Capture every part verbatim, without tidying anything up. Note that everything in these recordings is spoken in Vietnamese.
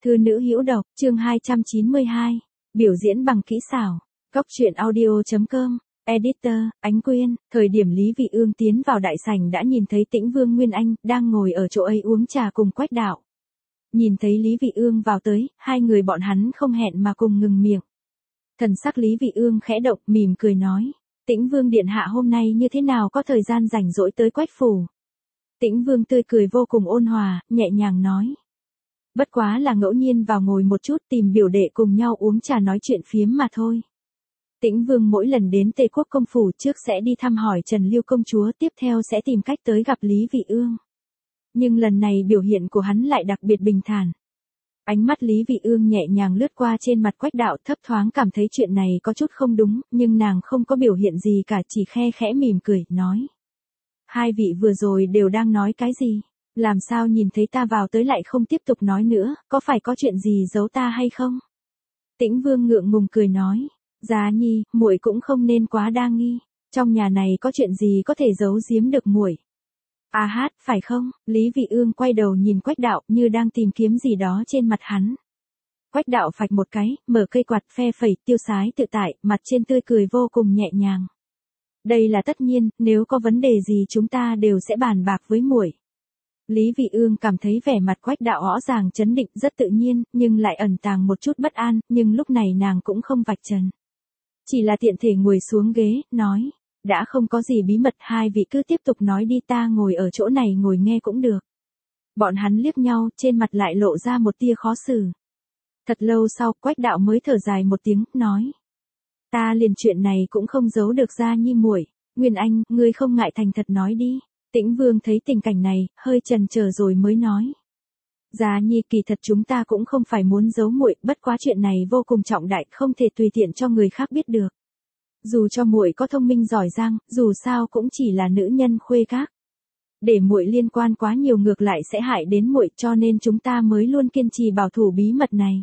Thư nữ hữu độc, chương hai trăm chín mươi hai. Biểu diễn bằng kỹ xảo. Cốc truyện audio chấm com. Editor, Ánh Quyên. Thời điểm Lý Vị Ương tiến vào đại sảnh đã nhìn thấy Tĩnh Vương Nguyên Anh đang ngồi ở chỗ ấy uống trà cùng Quách Đạo. Nhìn thấy Lý Vị Ương vào tới, hai người bọn hắn không hẹn mà cùng ngừng miệng. Thần sắc Lý Vị Ương khẽ động, mỉm cười nói: Tĩnh Vương điện hạ hôm nay như thế nào có thời gian rảnh rỗi tới Quách phủ? Tĩnh Vương tươi cười vô cùng ôn hòa, nhẹ nhàng nói: Bất quá là ngẫu nhiên vào ngồi một chút tìm biểu đệ cùng nhau uống trà nói chuyện phiếm mà thôi. Tĩnh Vương mỗi lần đến Tề Quốc công phủ trước sẽ đi thăm hỏi Trần Liêu công chúa, tiếp theo sẽ tìm cách tới gặp Lý Vị Ương. Nhưng lần này biểu hiện của hắn lại đặc biệt bình thản. Ánh mắt Lý Vị Ương nhẹ nhàng lướt qua trên mặt Quách Đạo, thấp thoáng cảm thấy chuyện này có chút không đúng, nhưng nàng không có biểu hiện gì cả, chỉ khe khẽ mỉm cười, nói: Hai vị vừa rồi đều đang nói cái gì? Làm sao nhìn thấy ta vào tới lại không tiếp tục nói nữa, có phải có chuyện gì giấu ta hay không? Tĩnh Vương ngượng ngùng cười nói: Giá nhi, muội cũng không nên quá đa nghi, trong nhà này có chuyện gì có thể giấu giếm được muội? À hát, phải không? Lý Vị Ương quay đầu nhìn Quách Đạo như đang tìm kiếm gì đó trên mặt hắn. Quách Đạo phạch một cái, mở cây quạt phe phẩy tiêu sái tự tại, mặt trên tươi cười vô cùng nhẹ nhàng. Đây là tất nhiên, nếu có vấn đề gì chúng ta đều sẽ bàn bạc với muội. Lý Vị Ương cảm thấy vẻ mặt Quách Đạo rõ ràng trấn định rất tự nhiên, nhưng lại ẩn tàng một chút bất an, nhưng lúc này nàng cũng không vạch trần. Chỉ là tiện thể ngồi xuống ghế, nói: Đã không có gì bí mật, hai vị cứ tiếp tục nói đi, ta ngồi ở chỗ này ngồi nghe cũng được. Bọn hắn liếc nhau, trên mặt lại lộ ra một tia khó xử. Thật lâu sau, Quách Đạo mới thở dài một tiếng, nói: Ta liền chuyện này cũng không giấu được ra nhi muội. Nguyên Anh, ngươi không ngại thành thật nói đi. Tĩnh Vương thấy tình cảnh này, hơi chần chờ rồi mới nói: Giá nhi, kỳ thật chúng ta cũng không phải muốn giấu muội, bất quá chuyện này vô cùng trọng đại, không thể tùy tiện cho người khác biết được. Dù cho muội có thông minh giỏi giang, dù sao cũng chỉ là nữ nhân khuê các. Để muội liên quan quá nhiều ngược lại sẽ hại đến muội, cho nên chúng ta mới luôn kiên trì bảo thủ bí mật này.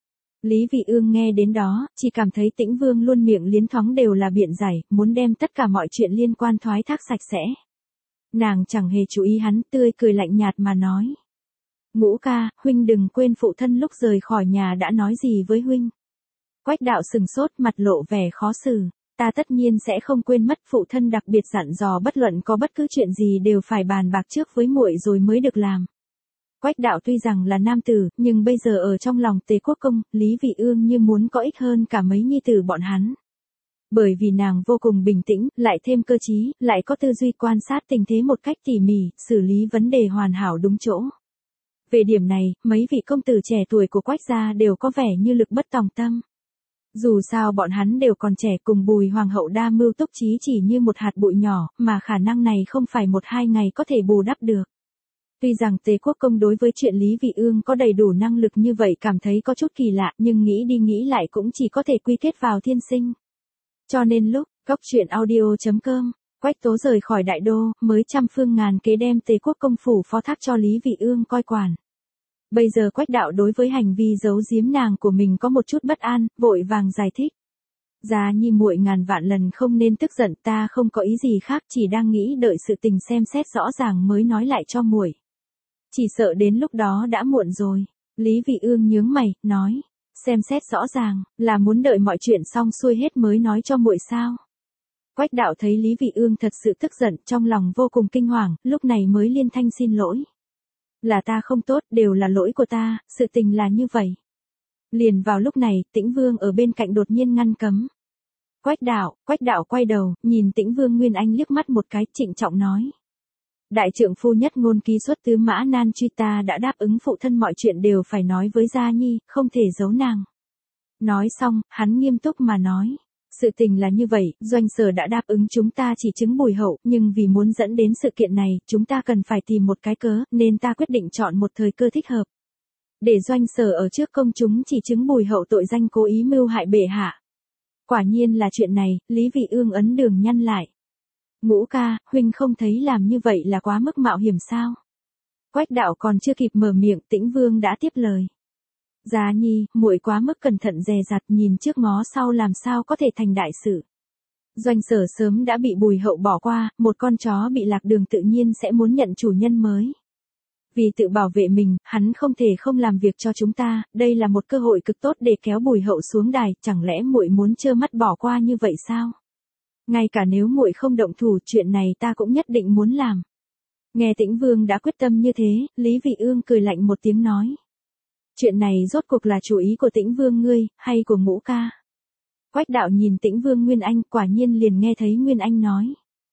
Lý Vị Ương nghe đến đó, chỉ cảm thấy Tĩnh Vương luôn miệng liến thoáng đều là biện giải, muốn đem tất cả mọi chuyện liên quan thoái thác sạch sẽ. Nàng chẳng hề chú ý hắn, tươi cười lạnh nhạt mà nói: Ngũ ca, huynh đừng quên phụ thân lúc rời khỏi nhà đã nói gì với huynh. Quách Đạo sừng sốt, mặt lộ vẻ khó xử. Ta tất nhiên sẽ không quên mất, phụ thân đặc biệt dặn dò bất luận có bất cứ chuyện gì đều phải bàn bạc trước với muội rồi mới được làm. Quách Đạo tuy rằng là nam tử, nhưng bây giờ ở trong lòng Tề Quốc công, Lý Vị Ương như muốn có ích hơn cả mấy nhi tử bọn hắn. Bởi vì nàng vô cùng bình tĩnh, lại thêm cơ trí, lại có tư duy quan sát tình thế một cách tỉ mỉ, xử lý vấn đề hoàn hảo đúng chỗ. Về điểm này, mấy vị công tử trẻ tuổi của Quách gia đều có vẻ như lực bất tòng tâm. Dù sao bọn hắn đều còn trẻ, cùng Bùi Hoàng hậu đa mưu túc trí chỉ như một hạt bụi nhỏ, mà khả năng này không phải một hai ngày có thể bù đắp được. Tuy rằng Tề Quốc công đối với chuyện Lý Vị Ương có đầy đủ năng lực như vậy cảm thấy có chút kỳ lạ, nhưng nghĩ đi nghĩ lại cũng chỉ có thể quy kết vào thiên sinh. Cho nên lúc, cốc truyện audio chấm com, Quách Tố rời khỏi đại đô, mới trăm phương ngàn kế đem Tề Quốc công phủ phó thác cho Lý Vị Ương coi quản. Bây giờ Quách Đạo đối với hành vi giấu giếm nàng của mình có một chút bất an, vội vàng giải thích: Giá nhi muội ngàn vạn lần không nên tức giận, ta không có ý gì khác, chỉ đang nghĩ đợi sự tình xem xét rõ ràng mới nói lại cho muội. Chỉ sợ đến lúc đó đã muộn rồi. Lý Vị Ương nhướng mày, nói: Xem xét rõ ràng, là muốn đợi mọi chuyện xong xuôi hết mới nói cho muội sao? Quách Đạo thấy Lý Vị Ương thật sự tức giận, trong lòng vô cùng kinh hoàng, lúc này mới liên thanh xin lỗi. Là ta không tốt, đều là lỗi của ta, sự tình là như vậy. Liền vào lúc này, Tĩnh Vương ở bên cạnh đột nhiên ngăn cấm. Quách Đạo, Quách Đạo quay đầu, nhìn Tĩnh Vương Nguyên Anh liếc mắt một cái, trịnh trọng nói: Đại trượng phu nhất ngôn ký xuất tứ mã nan truy, ta đã đáp ứng phụ thân mọi chuyện đều phải nói với gia nhi, không thể giấu nàng. Nói xong, hắn nghiêm túc mà nói: Sự tình là như vậy, Doanh Sở đã đáp ứng chúng ta chỉ chứng Bùi hậu, nhưng vì muốn dẫn đến sự kiện này, chúng ta cần phải tìm một cái cớ, nên ta quyết định chọn một thời cơ thích hợp. Để Doanh Sở ở trước công chúng chỉ chứng Bùi hậu tội danh cố ý mưu hại bệ hạ. Quả nhiên là chuyện này, Lý Vị Ương ấn đường nhăn lại. Ngũ ca, huynh không thấy làm như vậy là quá mức mạo hiểm sao? Quách Đạo còn chưa kịp mở miệng, Tĩnh Vương đã tiếp lời: Giá nhi, muội quá mức cẩn thận dè dặt, nhìn trước ngó sau làm sao có thể thành đại sự. Doanh Sở sớm đã bị Bùi hậu bỏ qua, một con chó bị lạc đường tự nhiên sẽ muốn nhận chủ nhân mới. Vì tự bảo vệ mình, hắn không thể không làm việc cho chúng ta, đây là một cơ hội cực tốt để kéo Bùi Hậu xuống đài, chẳng lẽ muội muốn trơ mắt bỏ qua như vậy sao? Ngay cả nếu muội không động thủ, chuyện này ta cũng nhất định muốn làm. Nghe Tĩnh Vương đã quyết tâm như thế, Lý Vị Ương cười lạnh một tiếng nói. Chuyện này rốt cuộc là chủ ý của Tĩnh Vương ngươi, hay của Ngũ ca? Quách đạo nhìn Tĩnh Vương Nguyên Anh, quả nhiên liền nghe thấy Nguyên Anh nói.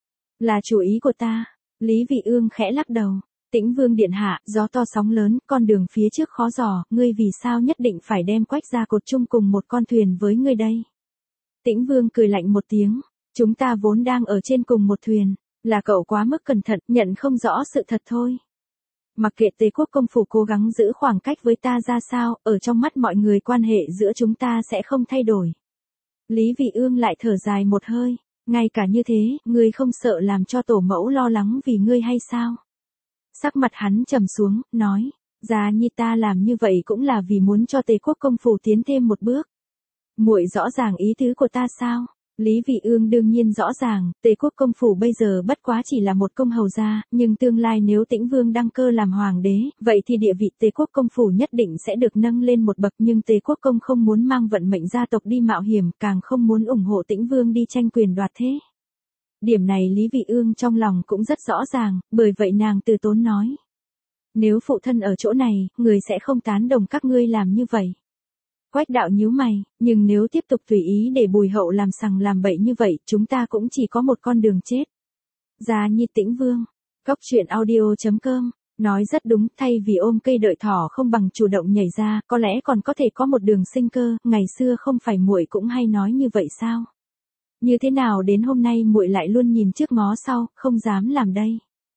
Là chủ ý của ta. Lý Vị Ương khẽ lắc đầu. Tĩnh Vương điện hạ, gió to sóng lớn, con đường phía trước khó dò, ngươi vì sao nhất định phải đem Quách gia cột chung cùng một con thuyền với ngươi đây? Tĩnh Vương cười lạnh một tiếng. Chúng ta vốn đang ở trên cùng một thuyền. Là cậu quá mức cẩn thận, nhận không rõ sự thật thôi. Mặc kệ Tề quốc công phủ cố gắng giữ khoảng cách với ta ra sao, ở trong mắt mọi người quan hệ giữa chúng ta sẽ không thay đổi. Lý Vị Ương lại thở dài một hơi. Ngay cả như thế, ngươi không sợ làm cho tổ mẫu lo lắng vì ngươi hay sao? Sắc mặt hắn trầm xuống, nói. Gia nhi ta làm như vậy cũng là vì muốn cho Tề quốc công phủ tiến thêm một bước. Muội rõ ràng ý tứ của ta sao? Lý Vị Ương đương nhiên rõ ràng, Tề quốc công phủ bây giờ bất quá chỉ là một công hầu gia, nhưng tương lai nếu Tĩnh Vương đăng cơ làm hoàng đế, vậy thì địa vị Tề quốc công phủ nhất định sẽ được nâng lên một bậc, nhưng Tề quốc công không muốn mang vận mệnh gia tộc đi mạo hiểm, càng không muốn ủng hộ Tĩnh Vương đi tranh quyền đoạt thế. Điểm này Lý Vị Ương trong lòng cũng rất rõ ràng, bởi vậy nàng từ tốn nói. Nếu phụ thân ở chỗ này, người sẽ không tán đồng các ngươi làm như vậy. Quách đạo nhíu mày, nhưng nếu tiếp tục tùy ý để Bùi Hậu làm sằng làm bậy như vậy, chúng ta cũng chỉ có một con đường chết. Gia nhi Tĩnh Vương. Cốc truyện audio chấm com. Nói rất đúng, thay vì ôm cây đợi thỏ không bằng chủ động nhảy ra, có lẽ còn có thể có một đường sinh cơ, ngày xưa không phải muội cũng hay nói như vậy sao? Như thế nào đến hôm nay muội lại luôn nhìn trước ngó sau, không dám làm đây?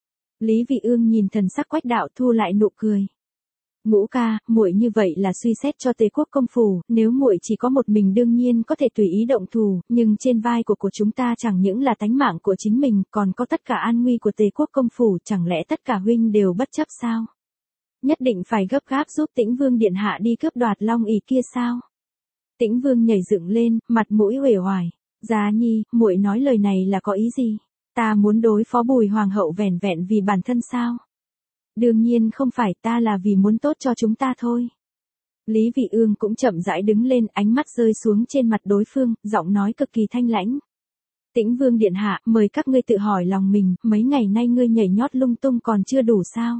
Lý Vị Ương nhìn thần sắc Quách đạo thu lại nụ cười. Ngũ ca, muội như vậy là suy xét cho Tề quốc công phủ, nếu muội chỉ có một mình đương nhiên có thể tùy ý động thủ, nhưng trên vai của của chúng ta chẳng những là tánh mạng của chính mình, còn có tất cả an nguy của Tề quốc công phủ, chẳng lẽ tất cả huynh đều bất chấp sao? Nhất định phải gấp gáp giúp Tĩnh Vương điện hạ đi cướp đoạt Long ỷ kia sao? Tĩnh Vương nhảy dựng lên, mặt mũi uể oải. Giá nhi, muội nói lời này là có ý gì? Ta muốn đối phó Bùi hoàng hậu vẻn vẹn vì bản thân sao? Đương nhiên không phải, ta là vì muốn tốt cho chúng ta thôi. Lý Vị Ương cũng chậm rãi đứng lên, ánh mắt rơi xuống trên mặt đối phương, giọng nói cực kỳ thanh lãnh. Tĩnh Vương điện hạ, mời các ngươi tự hỏi lòng mình, mấy ngày nay ngươi nhảy nhót lung tung còn chưa đủ sao?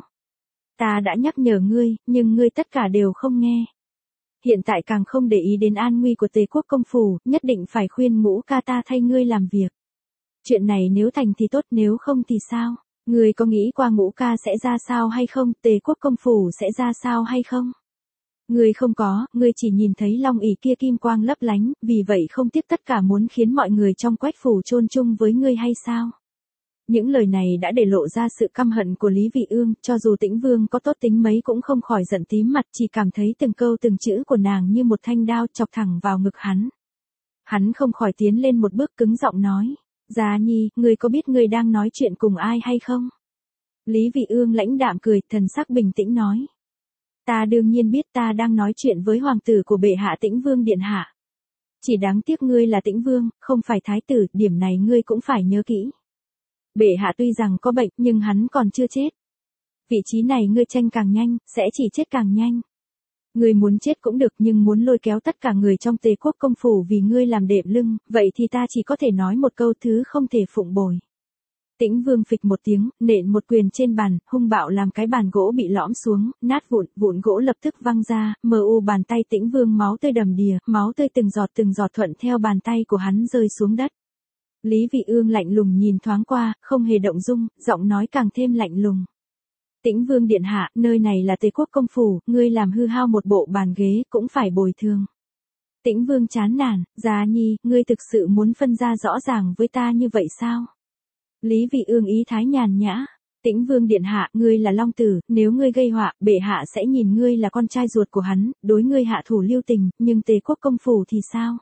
Ta đã nhắc nhở ngươi, nhưng ngươi tất cả đều không nghe. Hiện tại càng không để ý đến an nguy của Tề quốc công phủ, nhất định phải khuyên Ngũ ca ta thay ngươi làm việc. Chuyện này nếu thành thì tốt, nếu không thì sao? Ngươi có nghĩ qua Ngũ ca sẽ ra sao hay không, Tề quốc công phủ sẽ ra sao hay không? Ngươi không có, ngươi chỉ nhìn thấy Long ỷ kia kim quang lấp lánh, vì vậy không tiếc tất cả muốn khiến mọi người trong Quách phủ chôn chung với ngươi hay sao? Những lời này đã để lộ ra sự căm hận của Lý Vị Ương, cho dù Tĩnh Vương có tốt tính mấy cũng không khỏi giận tím mặt, chỉ cảm thấy từng câu từng chữ của nàng như một thanh đao chọc thẳng vào ngực hắn. Hắn không khỏi tiến lên một bước cứng giọng nói. Gia nhi, ngươi có biết ngươi đang nói chuyện cùng ai hay không? Lý Vị Ương lãnh đạm cười, thần sắc bình tĩnh nói. Ta đương nhiên biết, ta đang nói chuyện với hoàng tử của bệ hạ Tĩnh Vương điện hạ. Chỉ đáng tiếc ngươi là Tĩnh Vương, không phải thái tử, điểm này ngươi cũng phải nhớ kỹ. Bệ hạ tuy rằng có bệnh, nhưng hắn còn chưa chết. Vị trí này ngươi tranh càng nhanh, sẽ chỉ chết càng nhanh. Ngươi muốn chết cũng được, nhưng muốn lôi kéo tất cả người trong Tề quốc công phủ vì ngươi làm đệm lưng, vậy thì ta chỉ có thể nói một câu thứ không thể phụng bồi. Tĩnh Vương phịch một tiếng, nện một quyền trên bàn, hung bạo làm cái bàn gỗ bị lõm xuống, nát vụn, vụn gỗ lập tức văng ra, mờ u bàn tay Tĩnh Vương máu tươi đầm đìa, máu tươi từng giọt từng giọt thuận theo bàn tay của hắn rơi xuống đất. Lý Vị Ương lạnh lùng nhìn thoáng qua, không hề động dung, giọng nói càng thêm lạnh lùng. Tĩnh Vương điện hạ, nơi này là Tề quốc công phủ, ngươi làm hư hao một bộ bàn ghế cũng phải bồi thường. Tĩnh Vương chán nản, Gia nhi, ngươi thực sự muốn phân ra rõ ràng với ta như vậy sao? Lý Vị Ương ý thái nhàn nhã. Tĩnh Vương điện hạ, ngươi là Long tử, nếu ngươi gây họa, bệ hạ sẽ nhìn ngươi là con trai ruột của hắn, đối ngươi hạ thủ lưu tình, nhưng Tề quốc công phủ thì sao?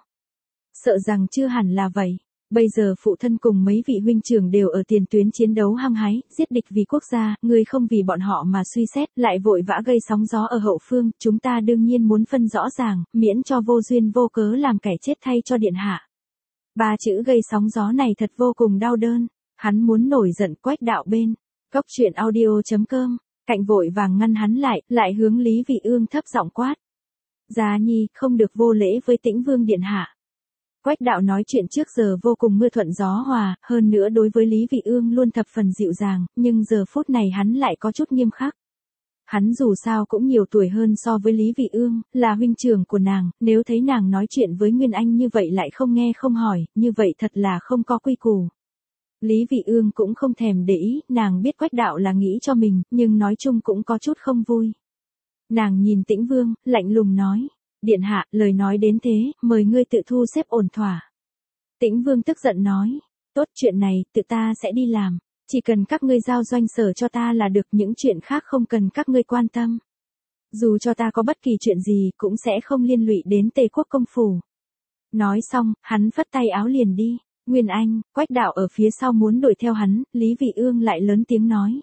Sợ rằng chưa hẳn là vậy. Bây giờ phụ thân cùng mấy vị huynh trưởng đều ở tiền tuyến chiến đấu hăng hái, giết địch vì quốc gia, ngươi không vì bọn họ mà suy xét, lại vội vã gây sóng gió ở hậu phương, chúng ta đương nhiên muốn phân rõ ràng, miễn cho vô duyên vô cớ làm kẻ chết thay cho điện hạ. Ba chữ gây sóng gió này thật vô cùng đau đớn, hắn muốn nổi giận. Quách đạo bên. Cốc truyện audio chấm com Cạnh vội vàng ngăn hắn lại, lại hướng Lý Vị Ương thấp giọng quát. Giá Nhi, không được vô lễ với Tĩnh Vương điện hạ. Quách đạo nói chuyện trước giờ vô cùng mưa thuận gió hòa, hơn nữa đối với Lý Vị Ương luôn thập phần dịu dàng, nhưng giờ phút này hắn lại có chút nghiêm khắc. Hắn dù sao cũng nhiều tuổi hơn so với Lý Vị Ương, là huynh trưởng của nàng, nếu thấy nàng nói chuyện với Nguyên Anh như vậy lại không nghe không hỏi, như vậy thật là không có quy củ. Lý Vị Ương cũng không thèm để ý, nàng biết Quách đạo là nghĩ cho mình, nhưng nói chung cũng có chút không vui. Nàng nhìn Tĩnh Vương, lạnh lùng nói. Điện hạ, lời nói đến thế, mời ngươi tự thu xếp ổn thỏa. Tĩnh Vương tức giận nói. Tốt, chuyện này, tự ta sẽ đi làm. Chỉ cần các ngươi giao doanh sở cho ta là được, những chuyện khác không cần các ngươi quan tâm. Dù cho ta có bất kỳ chuyện gì, cũng sẽ không liên lụy đến Tề quốc công phủ. Nói xong, hắn phất tay áo liền đi. Nguyên Anh, Quách đạo ở phía sau muốn đuổi theo hắn, Lý Vị Ương lại lớn tiếng nói.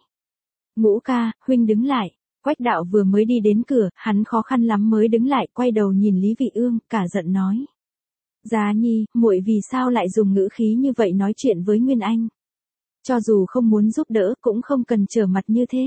Ngũ ca, huynh đứng lại. Quách đạo vừa mới đi đến cửa, hắn khó khăn lắm mới đứng lại, quay đầu nhìn Lý Vị Ương, cả giận nói. Giá Nhi, muội vì sao lại dùng ngữ khí như vậy nói chuyện với Nguyên Anh? Cho dù không muốn giúp đỡ, cũng không cần trở mặt như thế.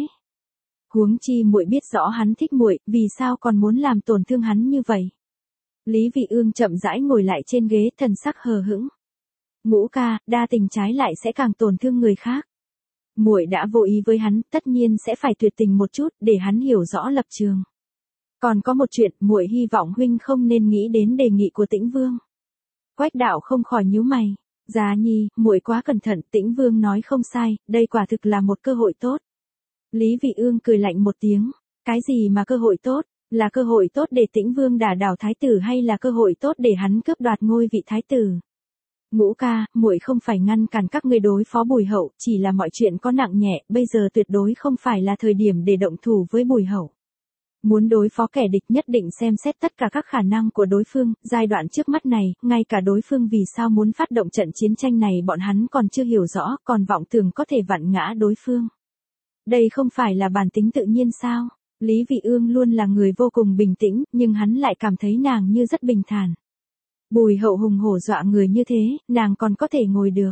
Huống chi muội biết rõ hắn thích muội, vì sao còn muốn làm tổn thương hắn như vậy? Lý Vị Ương chậm rãi ngồi lại trên ghế, thần sắc hờ hững. Ngũ ca, đa tình trái lại sẽ càng tổn thương người khác. Muội đã vô ý với hắn, tất nhiên sẽ phải tuyệt tình một chút, để hắn hiểu rõ lập trường. Còn có một chuyện, muội hy vọng huynh không nên nghĩ đến đề nghị của Tĩnh Vương. Quách đạo không khỏi nhíu mày. Giá Nhi, muội quá cẩn thận, Tĩnh Vương nói không sai, đây quả thực là một cơ hội tốt. Lý Vị Ương cười lạnh một tiếng. Cái gì mà cơ hội tốt? Là cơ hội tốt để Tĩnh Vương đả đảo thái tử hay là cơ hội tốt để hắn cướp đoạt ngôi vị thái tử? Ngũ ca, muội không phải ngăn cản các ngươi đối phó Bùi Hậu, chỉ là mọi chuyện có nặng nhẹ, bây giờ tuyệt đối không phải là thời điểm để động thủ với Bùi Hậu. Muốn đối phó kẻ địch nhất định xem xét tất cả các khả năng của đối phương, giai đoạn trước mắt này, ngay cả đối phương vì sao muốn phát động trận chiến tranh này bọn hắn còn chưa hiểu rõ, còn vọng tưởng có thể vặn ngã đối phương. Đây không phải là bản tính tự nhiên sao? Lý Vị Ương luôn là người vô cùng bình tĩnh, nhưng hắn lại cảm thấy nàng như rất bình thản. Bùi Hậu hùng hổ dọa người như thế, nàng còn có thể ngồi được.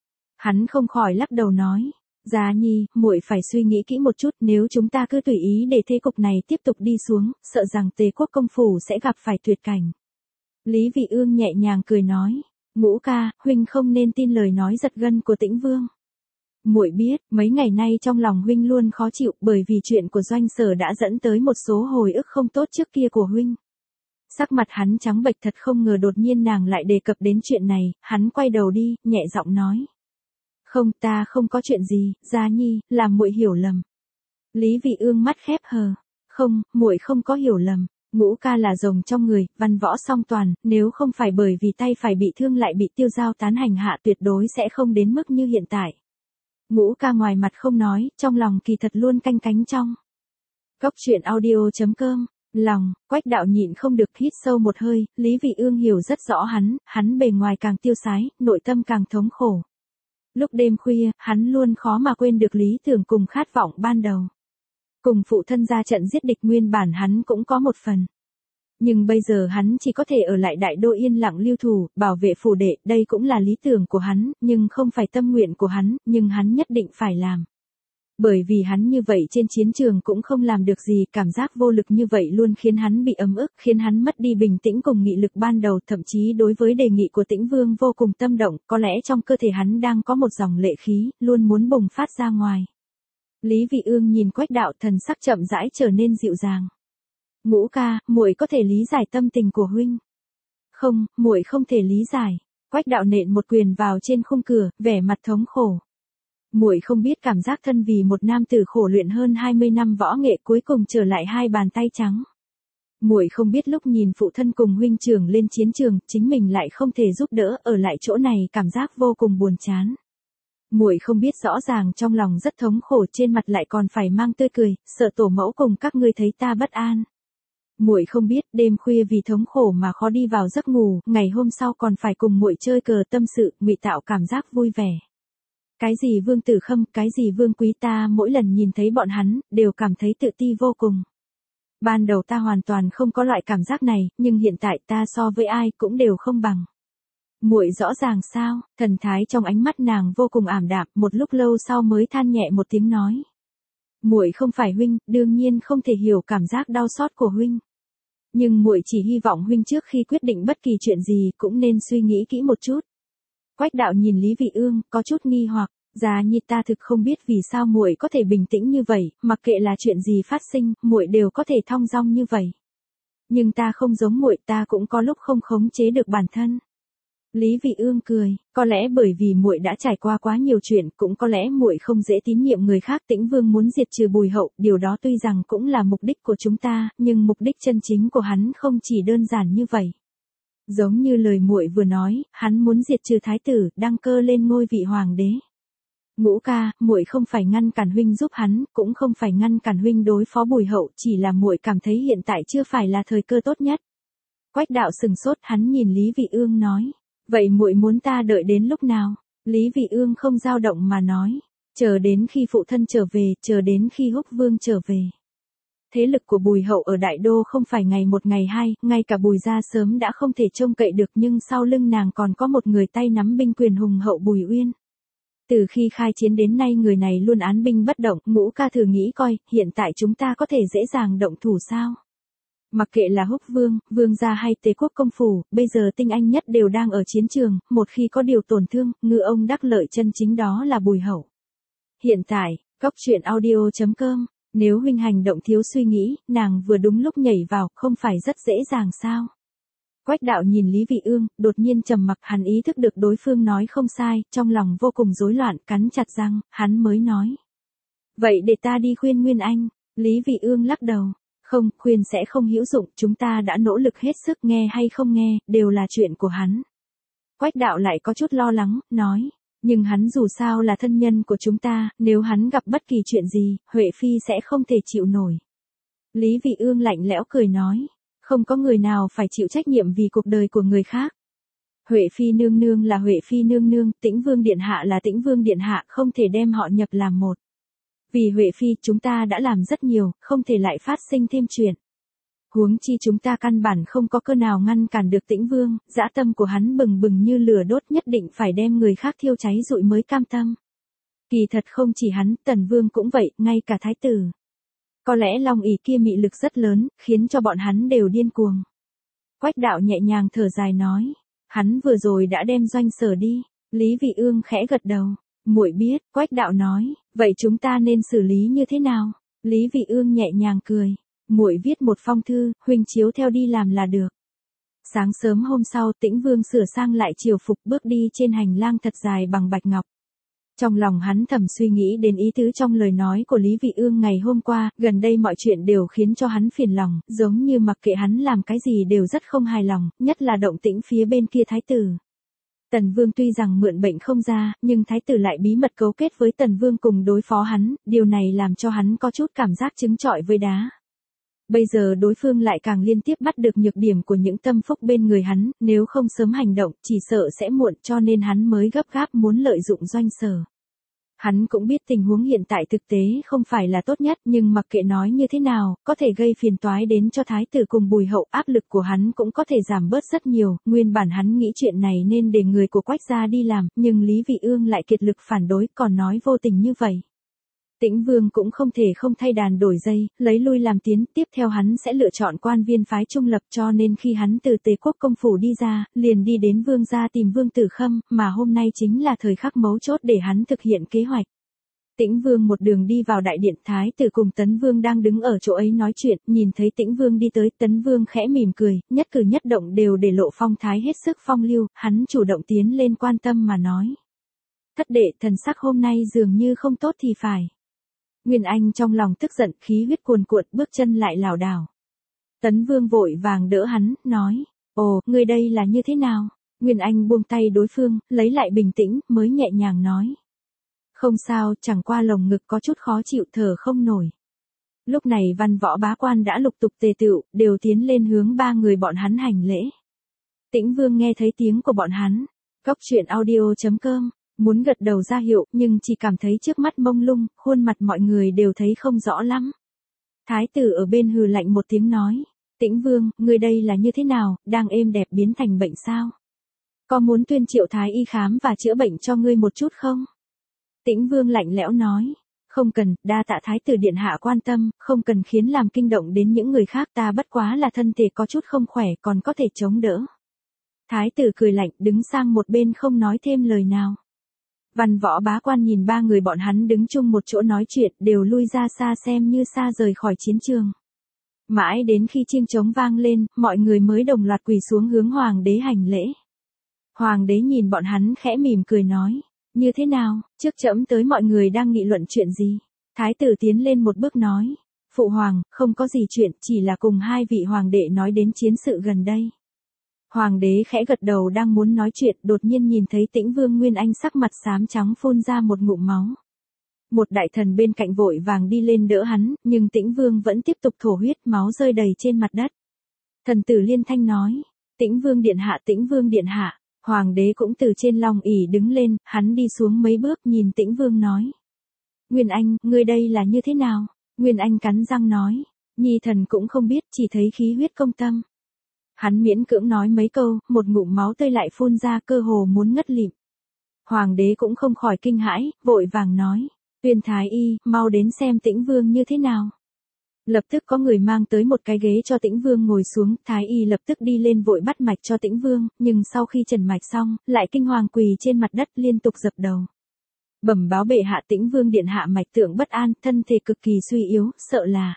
Hắn không khỏi lắc đầu nói. Giá Nhi, muội phải suy nghĩ kỹ một chút, nếu chúng ta cứ tùy ý để thế cục này tiếp tục đi xuống, sợ rằng Tề quốc công phủ sẽ gặp phải tuyệt cảnh. Lý Vị Ương nhẹ nhàng cười nói. Ngũ ca, huynh không nên tin lời nói giật gân của Tĩnh Vương. Muội biết, mấy ngày nay trong lòng huynh luôn khó chịu, bởi vì chuyện của doanh sở đã dẫn tới một số hồi ức không tốt trước kia của huynh. Sắc mặt hắn trắng bệch, thật không ngờ đột nhiên nàng lại đề cập đến chuyện này, hắn quay đầu đi, nhẹ giọng nói. Không, ta không có chuyện gì, Giá Nhi, làm muội hiểu lầm. Lý Vị Ương mắt khép hờ. Không, muội không có hiểu lầm. Ngũ ca là rồng trong người, văn võ song toàn, nếu không phải bởi vì tay phải bị thương lại bị Tiêu Giao tán hành hạ tuyệt đối sẽ không đến mức như hiện tại. Ngũ ca ngoài mặt không nói, trong lòng kỳ thật luôn canh cánh trong. Góc truyện audio chấm com. Lòng, Quách đạo nhịn không được hít sâu một hơi, Lý Vị Ương hiểu rất rõ hắn, hắn bề ngoài càng tiêu sái, nội tâm càng thống khổ. Lúc đêm khuya, hắn luôn khó mà quên được lý tưởng cùng khát vọng ban đầu. Cùng phụ thân ra trận giết địch nguyên bản hắn cũng có một phần. Nhưng bây giờ hắn chỉ có thể ở lại đại đô yên lặng lưu thủ, bảo vệ phủ đệ, đây cũng là lý tưởng của hắn, nhưng không phải tâm nguyện của hắn, nhưng hắn nhất định phải làm. Bởi vì hắn như vậy trên chiến trường cũng không làm được gì, cảm giác vô lực như vậy luôn khiến hắn bị ấm ức, khiến hắn mất đi bình tĩnh cùng nghị lực ban đầu, thậm chí đối với đề nghị của Tĩnh Vương vô cùng tâm động, có lẽ trong cơ thể hắn đang có một dòng lệ khí, luôn muốn bùng phát ra ngoài. Lý Vị Ương nhìn Quách đạo, thần sắc chậm rãi trở nên dịu dàng. Ngũ ca, muội có thể lý giải tâm tình của huynh. Không, muội không thể lý giải. Quách đạo nện một quyền vào trên khung cửa, vẻ mặt thống khổ. Muội không biết cảm giác thân vì một nam tử khổ luyện hơn hai mươi năm võ nghệ cuối cùng trở lại hai bàn tay trắng. Muội không biết lúc nhìn phụ thân cùng huynh trưởng lên chiến trường, chính mình lại không thể giúp đỡ, ở lại chỗ này cảm giác vô cùng buồn chán. Muội không biết rõ ràng trong lòng rất thống khổ, trên mặt lại còn phải mang tươi cười, sợ tổ mẫu cùng các ngươi thấy ta bất an. Muội không biết, đêm khuya vì thống khổ mà khó đi vào giấc ngủ, ngày hôm sau còn phải cùng muội chơi cờ tâm sự, ngụy tạo cảm giác vui vẻ. Cái gì Vương Tử Khâm, cái gì Vương Quý, ta mỗi lần nhìn thấy bọn hắn, đều cảm thấy tự ti vô cùng. Ban đầu ta hoàn toàn không có loại cảm giác này, nhưng hiện tại ta so với ai cũng đều không bằng. Muội rõ ràng sao? Thần thái trong ánh mắt nàng vô cùng ảm đạm, một lúc lâu sau mới than nhẹ một tiếng nói. Muội không phải huynh, đương nhiên không thể hiểu cảm giác đau xót của huynh. Nhưng muội chỉ hy vọng huynh trước khi quyết định bất kỳ chuyện gì cũng nên suy nghĩ kỹ một chút. Quách đạo nhìn Lý Vị Ương, có chút nghi hoặc, Già Nhi ta thực không biết vì sao muội có thể bình tĩnh như vậy, mặc kệ là chuyện gì phát sinh, muội đều có thể thong dong như vậy. Nhưng ta không giống muội, ta cũng có lúc không khống chế được bản thân. Lý Vị Ương cười, có lẽ bởi vì muội đã trải qua quá nhiều chuyện, cũng có lẽ muội không dễ tín nhiệm người khác. Tĩnh Vương muốn diệt trừ Bùi Hậu, điều đó tuy rằng cũng là mục đích của chúng ta, nhưng mục đích chân chính của hắn không chỉ đơn giản như vậy. Giống như lời muội vừa nói, hắn muốn diệt trừ thái tử, đăng cơ lên ngôi vị hoàng đế. Ngũ ca, muội không phải ngăn cản huynh giúp hắn, cũng không phải ngăn cản huynh đối phó Bùi Hậu, chỉ là muội cảm thấy hiện tại chưa phải là thời cơ tốt nhất. Quách đạo sừng sốt, hắn nhìn Lý Vị Ương nói, vậy muội muốn ta đợi đến lúc nào? Lý Vị Ương không dao động mà nói, chờ đến khi phụ thân trở về, chờ đến khi Húc Vương trở về. Thế lực của Bùi Hậu ở Đại Đô không phải ngày một ngày hai, ngay cả Bùi gia sớm đã không thể trông cậy được, nhưng sau lưng nàng còn có một người tay nắm binh quyền hùng hậu Bùi Uyên. Từ khi khai chiến đến nay người này luôn án binh bất động, Ngũ ca thử nghĩ coi, hiện tại chúng ta có thể dễ dàng động thủ sao? Mặc kệ là Húc Vương, Vương gia hay Tế Quốc công phủ, bây giờ tinh anh nhất đều đang ở chiến trường, một khi có điều tổn thương, ngư ông đắc lợi chân chính đó là Bùi Hậu. Hiện tại, Cóc Truyện Audio chấm com, nếu huynh hành động thiếu suy nghĩ, nàng vừa đúng lúc nhảy vào, không phải rất dễ dàng sao? Quách đạo nhìn Lý Vị Ương, đột nhiên trầm mặc, hắn ý thức được đối phương nói không sai, trong lòng vô cùng rối loạn, cắn chặt răng, hắn mới nói. Vậy để ta đi khuyên Nguyên Anh. Lý Vị Ương lắc đầu. Không, khuyên sẽ không hữu dụng, chúng ta đã nỗ lực hết sức, nghe hay không nghe, đều là chuyện của hắn. Quách đạo lại có chút lo lắng, nói. Nhưng hắn dù sao là thân nhân của chúng ta, nếu hắn gặp bất kỳ chuyện gì, Huệ Phi sẽ không thể chịu nổi. Lý Vị Ương lạnh lẽo cười nói. Không có người nào phải chịu trách nhiệm vì cuộc đời của người khác. Huệ Phi nương nương là Huệ Phi nương nương, Tĩnh Vương điện hạ là Tĩnh Vương điện hạ, không thể đem họ nhập làm một. Vì Huệ Phi chúng ta đã làm rất nhiều, không thể lại phát sinh thêm chuyện. Huống chi chúng ta căn bản không có cơ nào ngăn cản được Tĩnh Vương, dã tâm của hắn bừng bừng như lửa đốt, nhất định phải đem người khác thiêu cháy rụi mới cam tâm. Kỳ thật không chỉ hắn, Tần Vương cũng vậy, ngay cả thái tử. Có lẽ Long ỷ kia mị lực rất lớn, khiến cho bọn hắn đều điên cuồng. Quách đạo nhẹ nhàng thở dài nói, hắn vừa rồi đã đem Doanh Sở đi. Lý Vị Ương khẽ gật đầu. Muội biết, Quách đạo nói, vậy chúng ta nên xử lý như thế nào? Lý Vị Ương nhẹ nhàng cười, muội viết một phong thư, huynh chiếu theo đi làm là được. Sáng sớm hôm sau, Tĩnh Vương sửa sang lại triều phục, bước đi trên hành lang thật dài bằng bạch ngọc. Trong lòng hắn thầm suy nghĩ đến ý tứ trong lời nói của Lý Vị Ương ngày hôm qua, gần đây mọi chuyện đều khiến cho hắn phiền lòng, giống như mặc kệ hắn làm cái gì đều rất không hài lòng, nhất là động tĩnh phía bên kia thái tử. Tần Vương tuy rằng mượn bệnh không ra, nhưng thái tử lại bí mật cấu kết với Tần Vương cùng đối phó hắn, điều này làm cho hắn có chút cảm giác trứng trọi với đá. Bây giờ đối phương lại càng liên tiếp bắt được nhược điểm của những tâm phúc bên người hắn, nếu không sớm hành động, chỉ sợ sẽ muộn, cho nên hắn mới gấp gáp muốn lợi dụng Doanh Sở. Hắn cũng biết tình huống hiện tại thực tế không phải là tốt nhất, nhưng mặc kệ nói như thế nào, có thể gây phiền toái đến cho thái tử cùng Bùi Hậu, áp lực của hắn cũng có thể giảm bớt rất nhiều, nguyên bản hắn nghĩ chuyện này nên để người của Quách gia đi làm, nhưng Lý Vị Ương lại kiệt lực phản đối, còn nói vô tình như vậy. Tĩnh Vương cũng không thể không thay đàn đổi dây, lấy lui làm tiến, tiếp theo hắn sẽ lựa chọn quan viên phái trung lập, cho nên khi hắn từ Tế Quốc công phủ đi ra, liền đi đến Vương gia tìm Vương Tử Khâm, mà hôm nay chính là thời khắc mấu chốt để hắn thực hiện kế hoạch. Tĩnh Vương một đường đi vào đại điện, thái tử cùng Tấn Vương đang đứng ở chỗ ấy nói chuyện, nhìn thấy Tĩnh Vương đi tới, Tấn Vương khẽ mỉm cười, nhất cử nhất động đều để lộ phong thái hết sức phong lưu, hắn chủ động tiến lên quan tâm mà nói. Thất đệ, thần sắc hôm nay dường như không tốt thì phải. Nguyên Anh trong lòng tức giận, khí huyết cuồn cuộn, bước chân lại lảo đảo. Tấn Vương vội vàng đỡ hắn, nói, ồ, ngươi đây là như thế nào? Nguyên Anh buông tay đối phương, lấy lại bình tĩnh, mới nhẹ nhàng nói. Không sao, chẳng qua lồng ngực có chút khó chịu, thở không nổi. Lúc này văn võ bá quan đã lục tục tề tựu, đều tiến lên hướng ba người bọn hắn hành lễ. Tĩnh Vương nghe thấy tiếng của bọn hắn. Cóc Truyện Audio chấm com. Muốn gật đầu ra hiệu, nhưng chỉ cảm thấy trước mắt mông lung, khuôn mặt mọi người đều thấy không rõ lắm. Thái tử ở bên hừ lạnh một tiếng nói, Tĩnh Vương, ngươi đây là như thế nào, đang êm đẹp biến thành bệnh sao? Có muốn tuyên triệu thái y khám và chữa bệnh cho ngươi một chút không? Tĩnh Vương lạnh lẽo nói, Không cần, đa tạ thái tử điện hạ quan tâm, không cần khiến làm kinh động đến những người khác, ta bất quá là thân thể có chút không khỏe còn có thể chống đỡ. Thái tử cười lạnh đứng sang một bên không nói thêm lời nào. Văn võ bá quan nhìn ba người bọn hắn đứng chung một chỗ nói chuyện đều lui ra xa xem như xa rời khỏi chiến trường. Mãi đến khi chiêng trống vang lên, mọi người mới đồng loạt quỳ xuống hướng hoàng đế hành lễ. Hoàng đế nhìn bọn hắn khẽ mỉm cười nói, như thế nào, trước trẫm tới mọi người đang nghị luận chuyện gì? Thái tử tiến lên một bước nói, phụ hoàng, không có gì chuyện, chỉ là cùng hai vị hoàng đệ nói đến chiến sự gần đây. Hoàng đế khẽ gật đầu đang muốn nói chuyện, đột nhiên nhìn thấy Tĩnh Vương Nguyên Anh sắc mặt xám trắng phun ra một ngụm máu. Một đại thần bên cạnh vội vàng đi lên đỡ hắn, nhưng Tĩnh Vương vẫn tiếp tục thổ huyết, máu rơi đầy trên mặt đất. Thần tử liên thanh nói, Tĩnh Vương điện hạ, Tĩnh Vương điện hạ. Hoàng đế cũng từ trên long ỷ đứng lên, hắn đi xuống mấy bước nhìn Tĩnh Vương nói. Nguyên Anh, ngươi đây là như thế nào? Nguyên Anh cắn răng nói, nhi thần cũng không biết, chỉ thấy khí huyết công tâm. Hắn miễn cưỡng nói mấy câu, một ngụm máu tươi lại phun ra, cơ hồ muốn ngất lịm. Hoàng đế cũng không khỏi kinh hãi, vội vàng nói, Tuyên thái y, mau đến xem Tĩnh Vương như thế nào. Lập tức có người mang tới một cái ghế cho Tĩnh Vương ngồi xuống, thái y lập tức đi lên vội bắt mạch cho Tĩnh Vương, nhưng sau khi trần mạch xong, lại kinh hoàng quỳ trên mặt đất liên tục dập đầu. Bẩm báo bệ hạ, Tĩnh Vương điện hạ mạch tượng bất an, thân thể cực kỳ suy yếu, sợ là,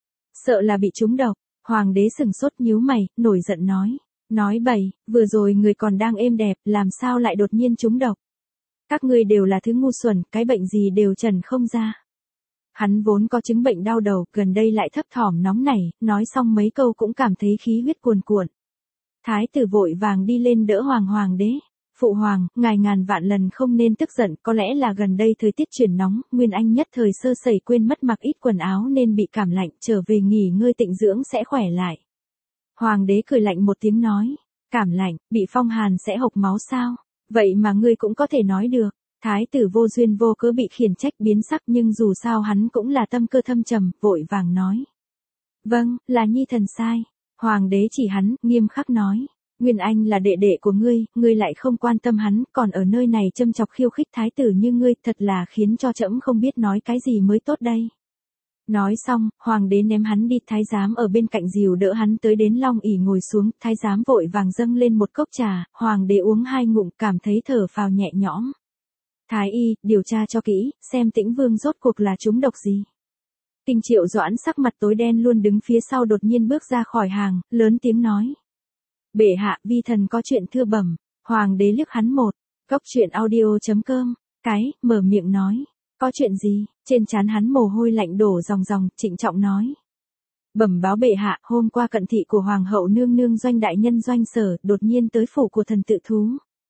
sợ là bị trúng độc. Hoàng đế sừng sốt nhíu mày, nổi giận nói, nói bậy, vừa rồi người còn đang êm đẹp, làm sao lại đột nhiên trúng độc. Các ngươi đều là thứ ngu xuẩn, cái bệnh gì đều trần không ra. Hắn vốn có chứng bệnh đau đầu, gần đây lại thấp thỏm nóng nảy, nói xong mấy câu cũng cảm thấy khí huyết cuồn cuộn. Thái tử vội vàng đi lên đỡ hoàng hoàng đế. Phụ hoàng, ngài ngàn vạn lần không nên tức giận, có lẽ là gần đây thời tiết chuyển nóng, Nguyên Anh nhất thời sơ sẩy quên mất mặc ít quần áo nên bị cảm lạnh, trở về nghỉ ngơi tịnh dưỡng sẽ khỏe lại. Hoàng đế cười lạnh một tiếng nói, cảm lạnh, bị phong hàn sẽ hộc máu sao? Vậy mà ngươi cũng có thể nói được. Thái tử vô duyên vô cớ bị khiển trách biến sắc, nhưng dù sao hắn cũng là tâm cơ thâm trầm, vội vàng nói. Vâng, là nhi thần sai. Hoàng đế chỉ hắn, nghiêm khắc nói. Nguyên Anh là đệ đệ của ngươi, ngươi lại không quan tâm hắn, còn ở nơi này châm chọc khiêu khích thái tử như ngươi, thật là khiến cho trẫm không biết nói cái gì mới tốt đây. Nói xong, hoàng đế ném hắn đi, thái giám ở bên cạnh dìu đỡ hắn tới đến long ỷ ngồi xuống, thái giám vội vàng dâng lên một cốc trà, hoàng đế uống hai ngụm cảm thấy thở phào nhẹ nhõm. Thái y, điều tra cho kỹ, xem Tĩnh Vương rốt cuộc là trúng độc gì. Kinh Triệu Doãn sắc mặt tối đen luôn đứng phía sau đột nhiên bước ra khỏi hàng, lớn tiếng nói. Bệ hạ, vi thần có chuyện thưa bẩm. Hoàng đế liếc hắn một, cốc truyện audio chấm com, cái, mở miệng nói. Có chuyện gì? Trên trán hắn mồ hôi lạnh đổ ròng ròng, trịnh trọng nói. Bẩm báo bệ hạ, hôm qua cận thị của Hoàng hậu nương nương Doanh đại nhân Doanh Sở, đột nhiên tới phủ của thần tự thú.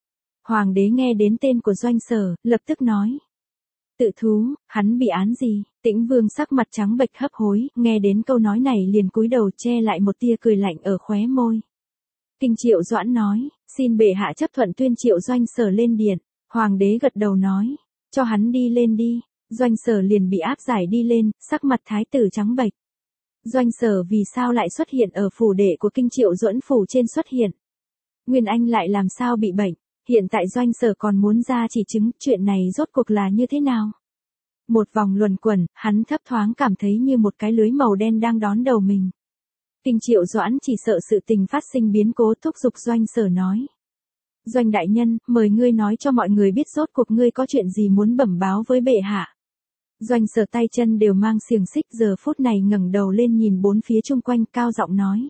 Hoàng đế nghe đến tên của Doanh Sở, lập tức nói. Tự thú, hắn bị án gì? Tĩnh Vương sắc mặt trắng bệch hấp hối, nghe đến câu nói này liền cúi đầu che lại một tia cười lạnh ở khóe môi. Kinh Triệu Doãn nói, xin bệ hạ chấp thuận tuyên Triệu Doanh Sở lên điện. Hoàng đế gật đầu nói, cho hắn đi lên đi. Doanh Sở liền bị áp giải đi lên, sắc mặt thái tử trắng bệch. Doanh Sở vì sao lại xuất hiện ở phủ đệ của Kinh Triệu Doãn phủ trên xuất hiện? Nguyên Anh lại làm sao bị bệnh? Hiện tại Doanh Sở còn muốn ra chỉ chứng, chuyện này rốt cuộc là như thế nào? Một vòng luẩn quẩn, hắn thấp thoáng cảm thấy như một cái lưới màu đen đang đón đầu mình. Kinh Triệu Doãn chỉ sợ sự tình phát sinh biến cố, thúc giục Doanh Sở nói. Doanh đại nhân, mời ngươi nói cho mọi người biết rốt cuộc ngươi có chuyện gì muốn bẩm báo với bệ hạ. Doanh Sở tay chân đều mang xiềng xích, giờ phút này ngẩng đầu lên nhìn bốn phía chung quanh, cao giọng nói.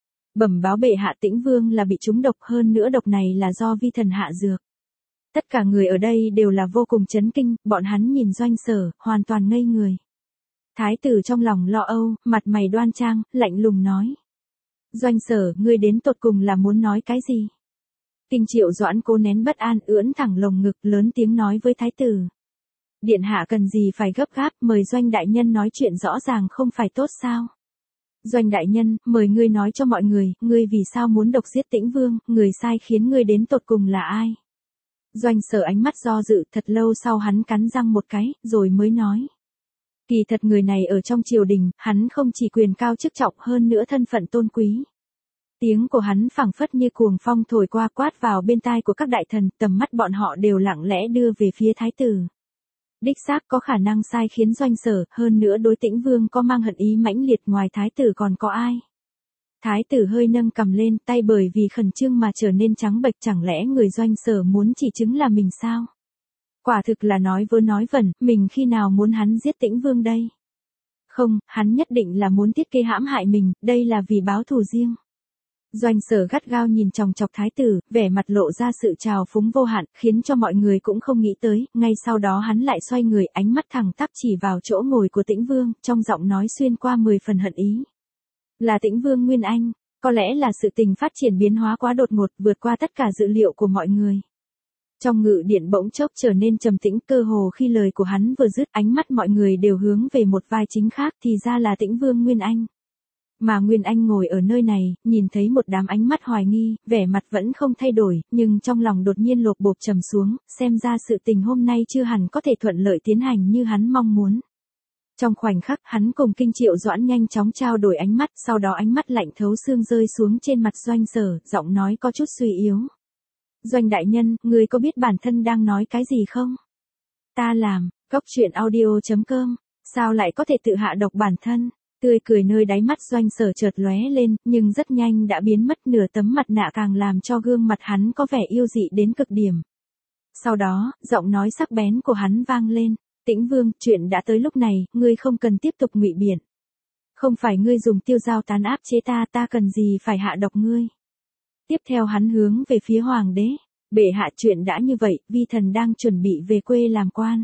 Bẩm báo bệ hạ, Tĩnh Vương là bị trúng độc, hơn nữa độc này là do vi thần hạ dược. Tất cả người ở đây đều là vô cùng chấn kinh, bọn hắn nhìn Doanh Sở, hoàn toàn ngây người. Thái tử trong lòng lo âu, mặt mày đoan trang, lạnh lùng nói. Doanh Sở, ngươi đến tột cùng là muốn nói cái gì? Kinh Triệu Doãn cố nén bất an, ưỡn thẳng lồng ngực, lớn tiếng nói với thái tử. Điện hạ cần gì phải gấp gáp, mời Doanh đại nhân nói chuyện rõ ràng không phải tốt sao? Doanh đại nhân, mời ngươi nói cho mọi người, ngươi vì sao muốn độc giết Tĩnh Vương, người sai khiến ngươi đến tột cùng là ai? Doanh Sở ánh mắt do dự, thật lâu sau hắn cắn răng một cái, rồi mới nói. Kỳ thật người này ở trong triều đình, hắn không chỉ quyền cao chức trọng, hơn nữa thân phận tôn quý. Tiếng của hắn phảng phất như cuồng phong thổi qua, quát vào bên tai của các đại thần, tầm mắt bọn họ đều lặng lẽ đưa về phía thái tử. Đích xác có khả năng sai khiến Doanh Sở, hơn nữa đối Tĩnh Vương có mang hận ý mãnh liệt, ngoài thái tử còn có ai? Thái tử hơi nâng cầm lên, tay bởi vì khẩn trương mà trở nên trắng bệch, chẳng lẽ người Doanh Sở muốn chỉ chứng là mình sao? Quả thực là nói vớ nói vẩn, mình khi nào muốn hắn giết Tĩnh Vương đây? Không, hắn nhất định là muốn thiết kế hãm hại mình, đây là vì báo thù riêng. Doanh Sở gắt gao nhìn chòng chọc thái tử, vẻ mặt lộ ra sự trào phúng vô hạn, khiến cho mọi người cũng không nghĩ tới, ngay sau đó hắn lại xoay người, ánh mắt thẳng tắp chỉ vào chỗ ngồi của Tĩnh Vương, trong giọng nói xuyên qua mười phần hận ý. Là Tĩnh Vương Nguyên Anh, có lẽ là sự tình phát triển biến hóa quá đột ngột, vượt qua tất cả dự liệu của mọi người. Trong ngự điện bỗng chốc trở nên trầm tĩnh, cơ hồ khi lời của hắn vừa dứt, ánh mắt mọi người đều hướng về một vai chính khác, thì ra là Tĩnh Vương Nguyên Anh. Mà Nguyên Anh ngồi ở nơi này, nhìn thấy một đám ánh mắt hoài nghi, vẻ mặt vẫn không thay đổi, nhưng trong lòng đột nhiên lột bột trầm xuống, xem ra sự tình hôm nay chưa hẳn có thể thuận lợi tiến hành như hắn mong muốn. Trong khoảnh khắc, hắn cùng Kinh Triệu Doãn nhanh chóng trao đổi ánh mắt, sau đó ánh mắt lạnh thấu xương rơi xuống trên mặt Doanh Sở, giọng nói có chút suy yếu. Doanh đại nhân, người có biết bản thân đang nói cái gì không? Ta làm, Cốc Truyện Audio chấm com, sao lại có thể tự hạ độc bản thân? Tươi cười nơi đáy mắt Doanh Sở chợt lóe lên, nhưng rất nhanh đã biến mất, nửa tấm mặt nạ càng làm cho gương mặt hắn có vẻ yêu dị đến cực điểm. Sau đó, giọng nói sắc bén của hắn vang lên, Tĩnh Vương, chuyện đã tới lúc này, ngươi không cần tiếp tục ngụy biện. Không phải ngươi dùng tiêu dao tán áp chế ta, ta cần gì phải hạ độc ngươi. Tiếp theo hắn hướng về phía hoàng đế, bệ hạ, chuyện đã như vậy, vi thần đang chuẩn bị về quê làm quan.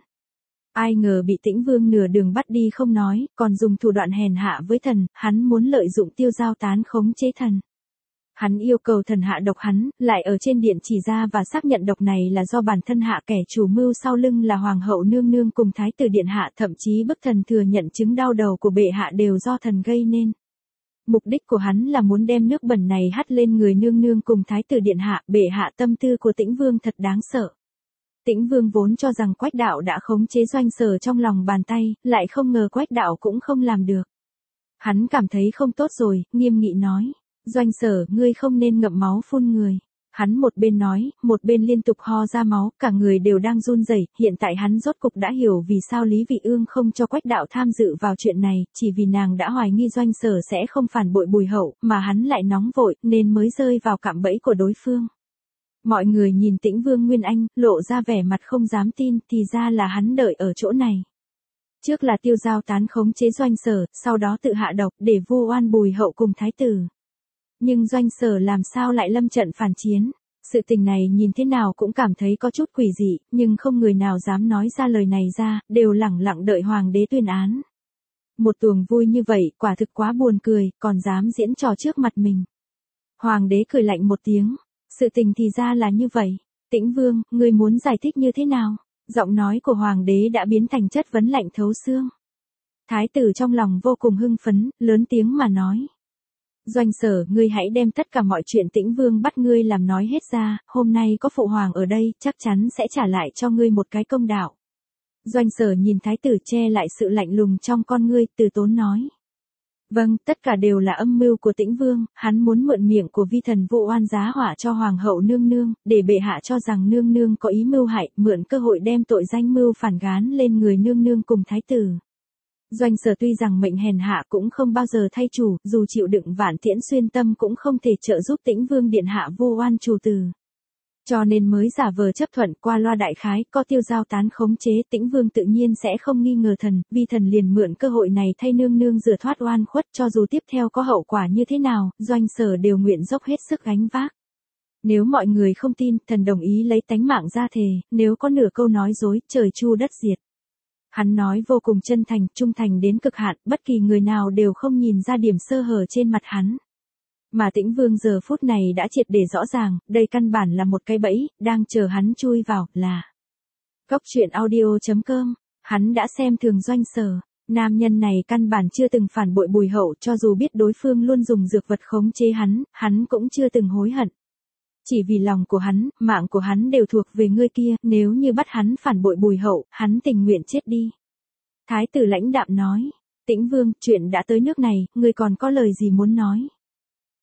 Ai ngờ bị Tĩnh Vương nửa đường bắt đi không nói, còn dùng thủ đoạn hèn hạ với thần, hắn muốn lợi dụng tiêu dao tán khống chế thần. Hắn yêu cầu thần hạ độc hắn, lại ở trên điện chỉ ra và xác nhận độc này là do bản thân hạ, kẻ chủ mưu sau lưng là hoàng hậu nương nương cùng thái tử điện hạ, thậm chí bức thần thừa nhận chứng đau đầu của bệ hạ đều do thần gây nên. Mục đích của hắn là muốn đem nước bẩn này hắt lên người nương nương cùng thái tử điện hạ, bệ hạ, tâm tư của Tĩnh Vương thật đáng sợ. Tĩnh Vương vốn cho rằng Quách Đạo đã khống chế Doanh Sở trong lòng bàn tay, lại không ngờ Quách Đạo cũng không làm được. Hắn cảm thấy không tốt rồi, nghiêm nghị nói, Doanh Sở, ngươi không nên ngậm máu phun người. Hắn một bên nói, một bên liên tục ho ra máu, cả người đều đang run rẩy. Hiện tại hắn rốt cục đã hiểu vì sao Lý Vị Ương không cho Quách Đạo tham dự vào chuyện này, chỉ vì nàng đã hoài nghi Doanh Sở sẽ không phản bội Bùi Hậu, mà hắn lại nóng vội, nên mới rơi vào cạm bẫy của đối phương. Mọi người nhìn Tĩnh Vương Nguyên Anh, lộ ra vẻ mặt không dám tin, thì ra là hắn đợi ở chỗ này. Trước là tiêu dao tán khống chế Doanh Sở, sau đó tự hạ độc, để vu oan Bùi Hậu cùng thái tử. Nhưng Doanh Sở làm sao lại lâm trận phản chiến? Sự tình này nhìn thế nào cũng cảm thấy có chút quỷ dị, nhưng không người nào dám nói ra lời này ra, đều lẳng lặng đợi hoàng đế tuyên án. Một tuồng vui như vậy, quả thực quá buồn cười, còn dám diễn trò trước mặt mình. Hoàng đế cười lạnh một tiếng. Sự tình thì ra là như vậy. Tĩnh Vương, ngươi muốn giải thích như thế nào? Giọng nói của hoàng đế đã biến thành chất vấn lạnh thấu xương. Thái tử trong lòng vô cùng hưng phấn, lớn tiếng mà nói. Doanh Sở, ngươi hãy đem tất cả mọi chuyện Tĩnh Vương bắt ngươi làm nói hết ra, hôm nay có phụ hoàng ở đây, chắc chắn sẽ trả lại cho ngươi một cái công đạo. Doanh Sở nhìn thái tử che lại sự lạnh lùng trong con ngươi, từ tốn nói. Vâng, tất cả đều là âm mưu của Tĩnh Vương, hắn muốn mượn miệng của vi thần vụ oan giá họa cho hoàng hậu nương nương, để bệ hạ cho rằng nương nương có ý mưu hại, mượn cơ hội đem tội danh mưu phản gán lên người nương nương cùng thái tử. Doanh Sở tuy rằng mệnh hèn hạ cũng không bao giờ thay chủ, dù chịu đựng vạn tiễn xuyên tâm cũng không thể trợ giúp Tĩnh Vương điện hạ vu oan trù từ. Cho nên mới giả vờ chấp thuận, qua loa đại khái, có tiêu dao tán khống chế, Tĩnh Vương tự nhiên sẽ không nghi ngờ thần, vi thần liền mượn cơ hội này thay nương nương rửa thoát oan khuất, cho dù tiếp theo có hậu quả như thế nào, Doanh Sở đều nguyện dốc hết sức gánh vác. Nếu mọi người không tin, thần đồng ý lấy tánh mạng ra thề, nếu có nửa câu nói dối, trời chu đất diệt. Hắn nói vô cùng chân thành, trung thành đến cực hạn, bất kỳ người nào đều không nhìn ra điểm sơ hở trên mặt hắn. Mà Tĩnh Vương giờ phút này đã triệt để rõ ràng, đây căn bản là một cái bẫy, đang chờ hắn chui vào, là. Cốc Truyện Audio chấm com, hắn đã xem thường Doanh Sở, nam nhân này căn bản chưa từng phản bội Bùi Hậu, cho dù biết đối phương luôn dùng dược vật khống chế hắn, hắn cũng chưa từng hối hận. Chỉ vì lòng của hắn, mạng của hắn đều thuộc về người kia, nếu như bắt hắn phản bội Bùi Hậu, hắn tình nguyện chết đi. Thái tử lãnh đạm nói, Tĩnh Vương, chuyện đã tới nước này, ngươi còn có lời gì muốn nói?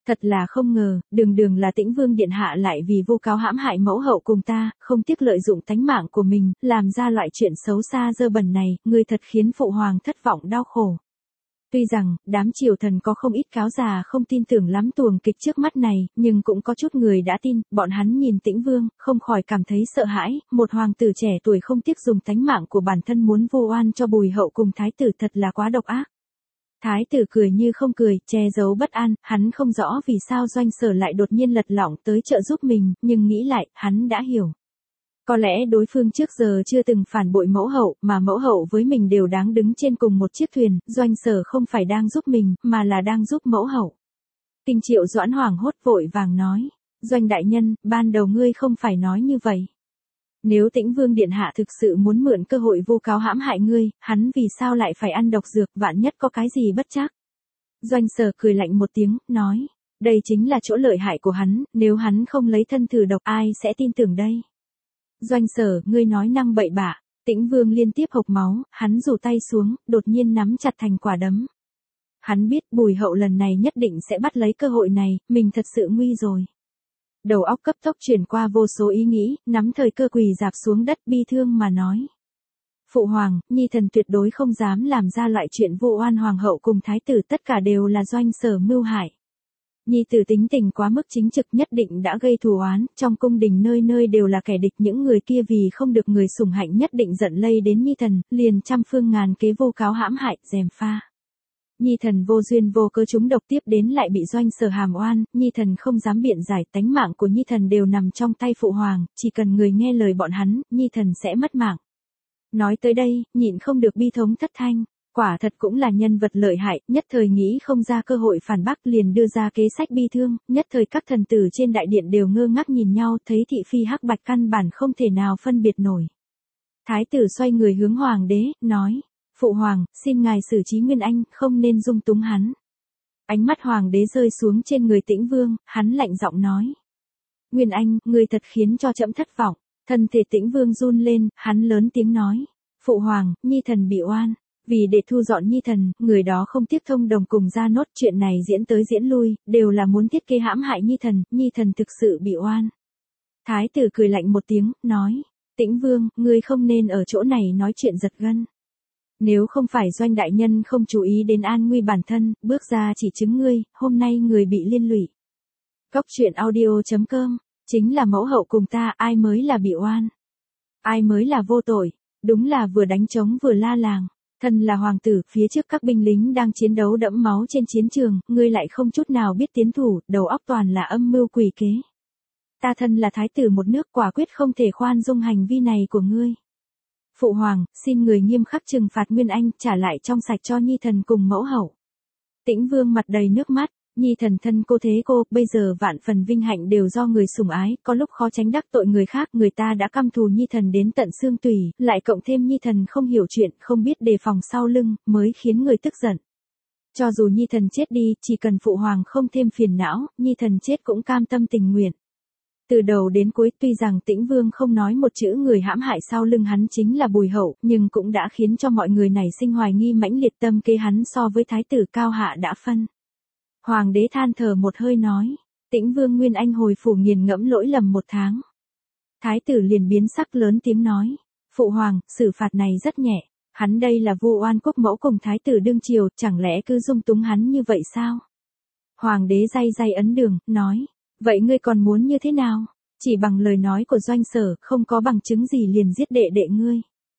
Thật là không ngờ, đường đường là Tĩnh Vương điện hạ lại vì vu cáo hãm hại mẫu hậu cùng ta, không tiếc lợi dụng tánh mạng của mình, làm ra loại chuyện xấu xa dơ bẩn này, ngươi thật khiến phụ hoàng thất vọng đau khổ. Tuy rằng, đám triều thần có không ít cáo già không tin tưởng lắm tuồng kịch trước mắt này, nhưng cũng có chút người đã tin, bọn hắn nhìn Tĩnh Vương, không khỏi cảm thấy sợ hãi, một hoàng tử trẻ tuổi không tiếc dùng tánh mạng của bản thân muốn vu oan cho Bùi hậu cùng thái tử thật là quá độc ác. Thái tử cười như không cười, che giấu bất an, hắn không rõ vì sao Doanh Sở lại đột nhiên lật lọng tới trợ giúp mình, nhưng nghĩ lại, hắn đã hiểu. Có lẽ đối phương trước giờ chưa từng phản bội mẫu hậu, mà mẫu hậu với mình đều đáng đứng trên cùng một chiếc thuyền, Doanh Sở không phải đang giúp mình, mà là đang giúp mẫu hậu. Kinh Triệu Doãn hoảng hốt vội vàng nói, Doanh đại nhân, ban đầu ngươi không phải nói như vậy. Nếu Tĩnh Vương điện hạ thực sự muốn mượn cơ hội vu cáo hãm hại ngươi, hắn vì sao lại phải ăn độc dược, vạn nhất có cái gì bất trắc. Doanh Sở cười lạnh một tiếng, nói, đây chính là chỗ lợi hại của hắn, nếu hắn không lấy thân thử độc ai sẽ tin tưởng đây. Doanh Sở, ngươi nói năng bậy bạ. Tĩnh Vương liên tiếp hộc máu, hắn rủ tay xuống, đột nhiên nắm chặt thành quả đấm. Hắn biết Bùi hậu lần này nhất định sẽ bắt lấy cơ hội này, mình thật sự nguy rồi. Đầu óc cấp tốc chuyển qua vô số ý nghĩ, nắm thời cơ quỳ dạp xuống đất bi thương mà nói. Phụ hoàng, nhi thần tuyệt đối không dám làm ra loại chuyện vu oan hoàng hậu cùng thái tử, tất cả đều là Doanh Sở mưu hại. Nhi tử tính tình quá mức chính trực, nhất định đã gây thù oán, trong cung đình nơi nơi đều là kẻ địch, những người kia vì không được người sủng hạnh nhất định giận lây đến nhi thần, liền trăm phương ngàn kế vu cáo hãm hại, gièm pha. Nhi thần vô duyên vô cớ chúng độc tiếp đến lại bị Doanh Sở hàm oan, nhi thần không dám biện giải, tánh mạng của nhi thần đều nằm trong tay phụ hoàng, chỉ cần người nghe lời bọn hắn, nhi thần sẽ mất mạng. Nói tới đây, nhịn không được bi thống thất thanh. Quả thật cũng là nhân vật lợi hại, nhất thời nghĩ không ra cơ hội phản bác liền đưa ra kế sách bi thương, nhất thời các thần tử trên đại điện đều ngơ ngác nhìn nhau, thấy thị phi hắc bạch căn bản không thể nào phân biệt nổi. Thái tử xoay người hướng hoàng đế, nói, phụ hoàng, xin ngài xử trí Nguyên Anh, không nên dung túng hắn. Ánh mắt hoàng đế rơi xuống trên người Tĩnh Vương, hắn lạnh giọng nói. Nguyên Anh, người thật khiến cho trẫm thất vọng, thân thể Tĩnh Vương run lên, hắn lớn tiếng nói, phụ hoàng, nhi thần bị oan. Vì để thu dọn nhi thần, người đó không tiếc thông đồng cùng Gia Nốt, chuyện này diễn tới diễn lui, đều là muốn thiết kế hãm hại nhi thần, nhi thần thực sự bị oan. Thái tử cười lạnh một tiếng, nói, Tĩnh Vương, ngươi không nên ở chỗ này nói chuyện giật gân. Nếu không phải Doanh đại nhân không chú ý đến an nguy bản thân, bước ra chỉ chứng ngươi, hôm nay người bị liên lụy. Cốc truyện audio chấm com, chính là mẫu hậu cùng ta, ai mới là bị oan? Ai mới là vô tội? Đúng là vừa đánh trống vừa la làng. Thân là hoàng tử, phía trước các binh lính đang chiến đấu đẫm máu trên chiến trường, ngươi lại không chút nào biết tiến thủ, đầu óc toàn là âm mưu quỷ kế. Ta thân là thái tử một nước, quả quyết không thể khoan dung hành vi này của ngươi. Phụ hoàng, xin người nghiêm khắc trừng phạt Nguyên Anh, trả lại trong sạch cho nhi thần cùng mẫu hậu. Tĩnh Vương mặt đầy nước mắt, nhi thần thân cô thế cô, bây giờ vạn phần vinh hạnh đều do người sủng ái, có lúc khó tránh đắc tội người khác, người ta đã căm thù nhi thần đến tận xương tủy, lại cộng thêm nhi thần không hiểu chuyện, không biết đề phòng sau lưng, mới khiến người tức giận. Cho dù nhi thần chết đi, chỉ cần phụ hoàng không thêm phiền não, nhi thần chết cũng cam tâm tình nguyện. Từ đầu đến cuối, tuy rằng Tĩnh Vương không nói một chữ người hãm hại sau lưng hắn chính là Bùi hậu, nhưng cũng đã khiến cho mọi người nảy sinh hoài nghi mãnh liệt, tâm kế hắn so với thái tử cao hạ đã phân. Hoàng đế than thở một hơi nói, Tĩnh Vương Nguyên Anh hồi phủ nghiền ngẫm lỗi lầm một tháng. Thái tử liền biến sắc lớn tiếng nói, phụ hoàng, xử phạt này rất nhẹ, hắn đây là vu oan quốc mẫu cùng thái tử đương triều, chẳng lẽ cứ dung túng hắn như vậy sao? Hoàng đế day day ấn đường, nói, vậy ngươi còn muốn như thế nào? Chỉ bằng lời nói của Doanh Sở, không có bằng chứng gì liền giết đệ đệ ngươi.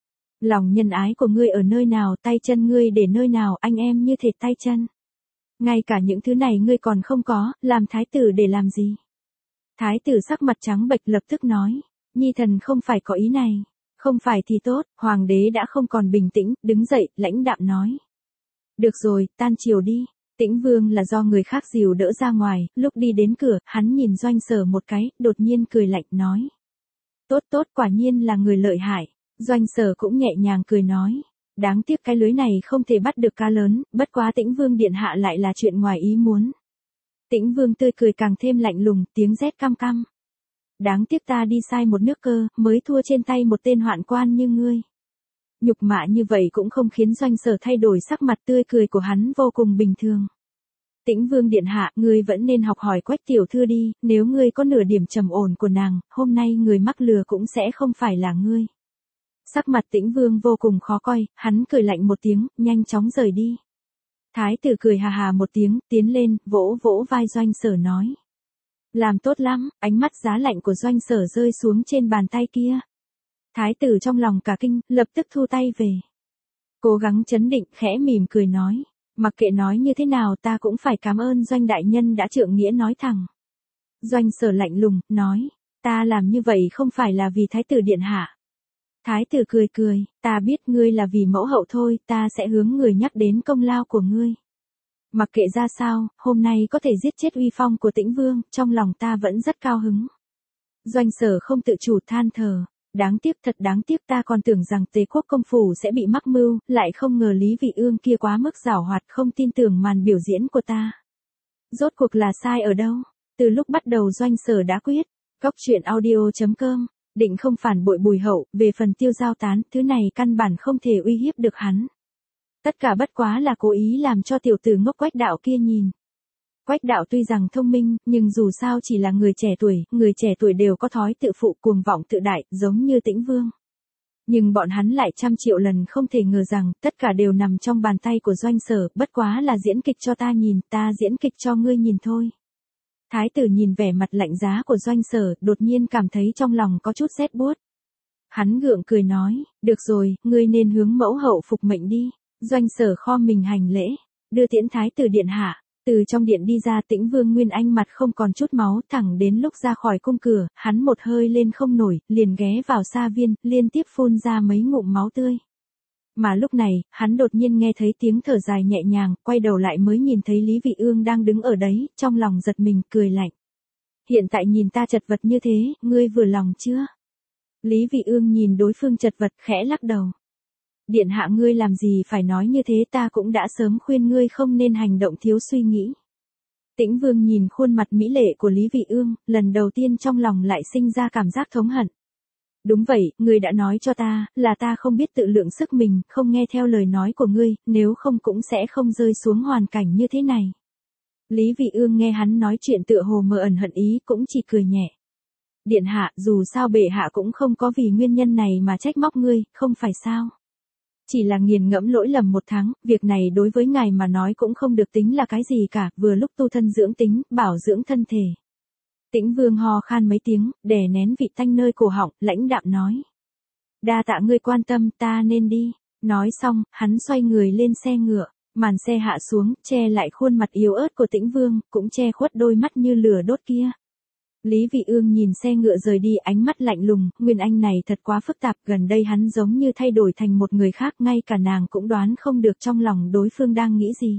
Lòng nhân ái của ngươi ở nơi nào, tay chân ngươi để nơi nào, anh em như thịt tay chân. Ngay cả những thứ này ngươi còn không có, làm thái tử để làm gì? Thái tử sắc mặt trắng bệch lập tức nói, nhi thần không phải có ý này. Không phải thì tốt, hoàng đế đã không còn bình tĩnh, đứng dậy, lãnh đạm nói. Được rồi, tan chiều đi. Tĩnh Vương là do người khác dìu đỡ ra ngoài, lúc đi đến cửa, hắn nhìn Doanh Sở một cái, đột nhiên cười lạnh nói. Tốt tốt, quả nhiên là người lợi hại. Doanh Sở cũng nhẹ nhàng cười nói. Đáng tiếc cái lưới này không thể bắt được cá lớn, bất quá Tĩnh Vương điện hạ lại là chuyện ngoài ý muốn. Tĩnh Vương tươi cười càng thêm lạnh lùng, tiếng rét căm căm. Đáng tiếc ta đi sai một nước cơ, mới thua trên tay một tên hoạn quan như ngươi. Nhục mạ như vậy cũng không khiến Doanh Sở thay đổi sắc mặt, tươi cười của hắn vô cùng bình thường. Tĩnh Vương điện hạ, ngươi vẫn nên học hỏi Quách tiểu thư đi, nếu ngươi có nửa điểm trầm ổn của nàng, hôm nay người mắc lừa cũng sẽ không phải là ngươi. Sắc mặt Tĩnh Vương vô cùng khó coi, hắn cười lạnh một tiếng, nhanh chóng rời đi. Thái tử cười hà hà một tiếng, tiến lên, vỗ vỗ vai Doanh Sở nói. Làm tốt lắm, ánh mắt giá lạnh của Doanh Sở rơi xuống trên bàn tay kia. Thái tử trong lòng cả kinh, lập tức thu tay về. Cố gắng chấn định, khẽ mỉm cười nói. Mặc kệ nói như thế nào ta cũng phải cảm ơn Doanh đại nhân đã trượng nghĩa nói thẳng. Doanh Sở lạnh lùng, nói. Ta làm như vậy không phải là vì Thái tử điện hạ. Thái tử cười cười, ta biết ngươi là vì mẫu hậu thôi, ta sẽ hướng người nhắc đến công lao của ngươi. Mặc kệ ra sao, hôm nay có thể giết chết uy phong của Tĩnh Vương, trong lòng ta vẫn rất cao hứng. Doanh Sở không tự chủ than thở, đáng tiếc thật đáng tiếc ta còn tưởng rằng Tề quốc công phủ sẽ bị mắc mưu, lại không ngờ Lý Vị Ương kia quá mức giảo hoạt không tin tưởng màn biểu diễn của ta. Rốt cuộc là sai ở đâu? Từ lúc bắt đầu Doanh Sở đã quyết, Cóc truyện audio chấm com. Định không phản bội Bùi Hậu, về phần Tiêu Giao Tán, thứ này căn bản không thể uy hiếp được hắn. Tất cả bất quá là cố ý làm cho tiểu tử ngốc Quách Đạo kia nhìn. Quách Đạo tuy rằng thông minh, nhưng dù sao chỉ là người trẻ tuổi, người trẻ tuổi đều có thói tự phụ cuồng vọng tự đại, giống như Tĩnh Vương. Nhưng bọn hắn lại trăm triệu lần không thể ngờ rằng, tất cả đều nằm trong bàn tay của Doanh Sở, bất quá là diễn kịch cho ta nhìn, ta diễn kịch cho ngươi nhìn thôi. Thái tử nhìn vẻ mặt lạnh giá của Doanh Sở, đột nhiên cảm thấy trong lòng có chút rét buốt. Hắn gượng cười nói, được rồi, ngươi nên hướng mẫu hậu phục mệnh đi. Doanh Sở khom mình hành lễ, đưa tiễn Thái tử điện hạ. Từ trong điện đi ra Tĩnh Vương Nguyên Anh mặt không còn chút máu, thẳng đến lúc ra khỏi cung cửa, hắn một hơi lên không nổi, liền ghé vào sa viên, liên tiếp phun ra mấy ngụm máu tươi. Mà lúc này, hắn đột nhiên nghe thấy tiếng thở dài nhẹ nhàng, quay đầu lại mới nhìn thấy Lý Vị Ương đang đứng ở đấy, trong lòng giật mình, cười lạnh. Hiện tại nhìn ta chật vật như thế, ngươi vừa lòng chưa? Lý Vị Ương nhìn đối phương chật vật, khẽ lắc đầu. Điện hạ ngươi làm gì phải nói như thế, ta cũng đã sớm khuyên ngươi không nên hành động thiếu suy nghĩ. Tĩnh Vương nhìn khuôn mặt mỹ lệ của Lý Vị Ương, lần đầu tiên trong lòng lại sinh ra cảm giác thống hận. Đúng vậy, ngươi đã nói cho ta, là ta không biết tự lượng sức mình, không nghe theo lời nói của ngươi, nếu không cũng sẽ không rơi xuống hoàn cảnh như thế này. Lý Vị Ương nghe hắn nói chuyện tựa hồ mờ ẩn hận ý, cũng chỉ cười nhẹ. Điện hạ, dù sao bệ hạ cũng không có vì nguyên nhân này mà trách móc ngươi, không phải sao? Chỉ là nghiền ngẫm lỗi lầm một tháng, việc này đối với ngài mà nói cũng không được tính là cái gì cả, vừa lúc tu thân dưỡng tính, bảo dưỡng thân thể. Tĩnh Vương ho khan mấy tiếng, đè nén vị tanh nơi cổ họng, lãnh đạm nói. Đa tạ ngươi quan tâm, ta nên đi. Nói xong, hắn xoay người lên xe ngựa, màn xe hạ xuống, che lại khuôn mặt yếu ớt của Tĩnh Vương, cũng che khuất đôi mắt như lửa đốt kia. Lý Vị Ương nhìn xe ngựa rời đi, ánh mắt lạnh lùng, Nguyên Anh này thật quá phức tạp, gần đây hắn giống như thay đổi thành một người khác, ngay cả nàng cũng đoán không được trong lòng đối phương đang nghĩ gì.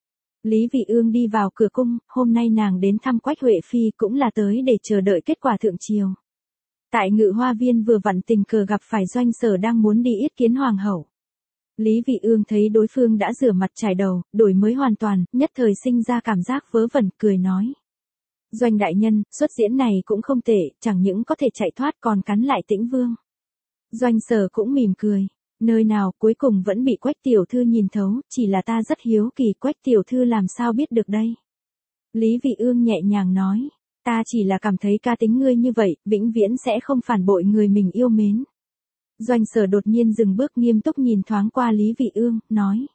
Lý Vị Ương đi vào cửa cung, hôm nay nàng đến thăm Quách Huệ Phi cũng là tới để chờ đợi kết quả thượng triều. Tại Ngự Hoa Viên vừa vặn tình cờ gặp phải Doanh Sở đang muốn đi yết kiến hoàng hậu. Lý Vị Ương thấy đối phương đã rửa mặt trải đầu, đổi mới hoàn toàn, nhất thời sinh ra cảm giác vớ vẩn, cười nói. Doanh đại nhân, xuất diễn này cũng không tệ, chẳng những có thể chạy thoát còn cắn lại Tĩnh Vương. Doanh Sở cũng mỉm cười. Nơi nào cuối cùng vẫn bị Quách tiểu thư nhìn thấu, chỉ là ta rất hiếu kỳ Quách tiểu thư làm sao biết được đây. Lý Vị Ương nhẹ nhàng nói, ta chỉ là cảm thấy ca tính ngươi như vậy, vĩnh viễn sẽ không phản bội người mình yêu mến. Doanh Sở đột nhiên dừng bước nghiêm túc nhìn thoáng qua Lý Vị Ương, nói.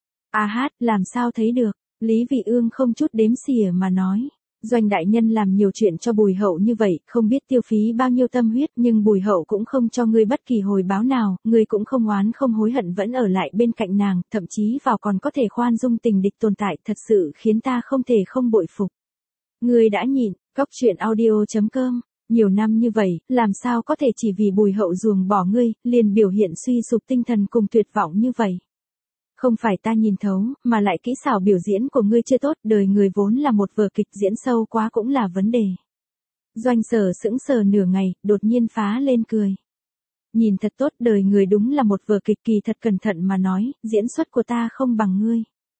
À hát, làm sao thấy được, Lý Vị Ương không chút đếm xỉa mà nói. Doanh đại nhân làm nhiều chuyện cho Bùi Hậu như vậy, không biết tiêu phí bao nhiêu tâm huyết, nhưng Bùi Hậu cũng không cho ngươi bất kỳ hồi báo nào, ngươi cũng không oán không hối hận vẫn ở lại bên cạnh nàng, thậm chí vào còn có thể khoan dung tình địch tồn tại, thật sự khiến ta không thể không bội phục. Ngươi đã nhìn, Cóc truyện audio chấm com, nhiều năm như vậy, làm sao có thể chỉ vì Bùi Hậu ruồng bỏ ngươi, liền biểu hiện suy sụp tinh thần cùng tuyệt vọng như vậy. Không phải ta nhìn thấu, mà lại kỹ xảo biểu diễn của ngươi chưa tốt, đời người vốn là một vở kịch, diễn sâu quá cũng là vấn đề. Doanh Sở sững sờ nửa ngày, đột nhiên phá lên cười. Nhìn thật tốt, đời người đúng là một vở kịch, kỳ thật cẩn thận mà nói, diễn xuất của ta không bằng ngươi.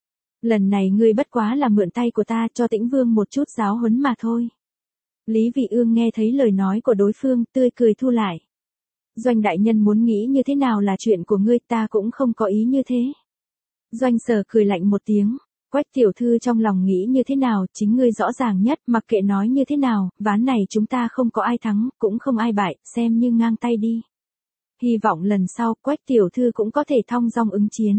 Lần này ngươi bất quá là mượn tay của ta cho Tĩnh Vương một chút giáo huấn mà thôi. Lý Vị Ương nghe thấy lời nói của đối phương, tươi cười thu lại. Doanh đại nhân muốn nghĩ như thế nào là chuyện của ngươi, ta cũng không có ý như thế. Doanh Sở cười lạnh một tiếng, Quách tiểu thư trong lòng nghĩ như thế nào, chính ngươi rõ ràng nhất, mặc kệ nói như thế nào, ván này chúng ta không có ai thắng, cũng không ai bại, xem như ngang tay đi. Hy vọng lần sau, Quách tiểu thư cũng có thể thong dong ứng chiến.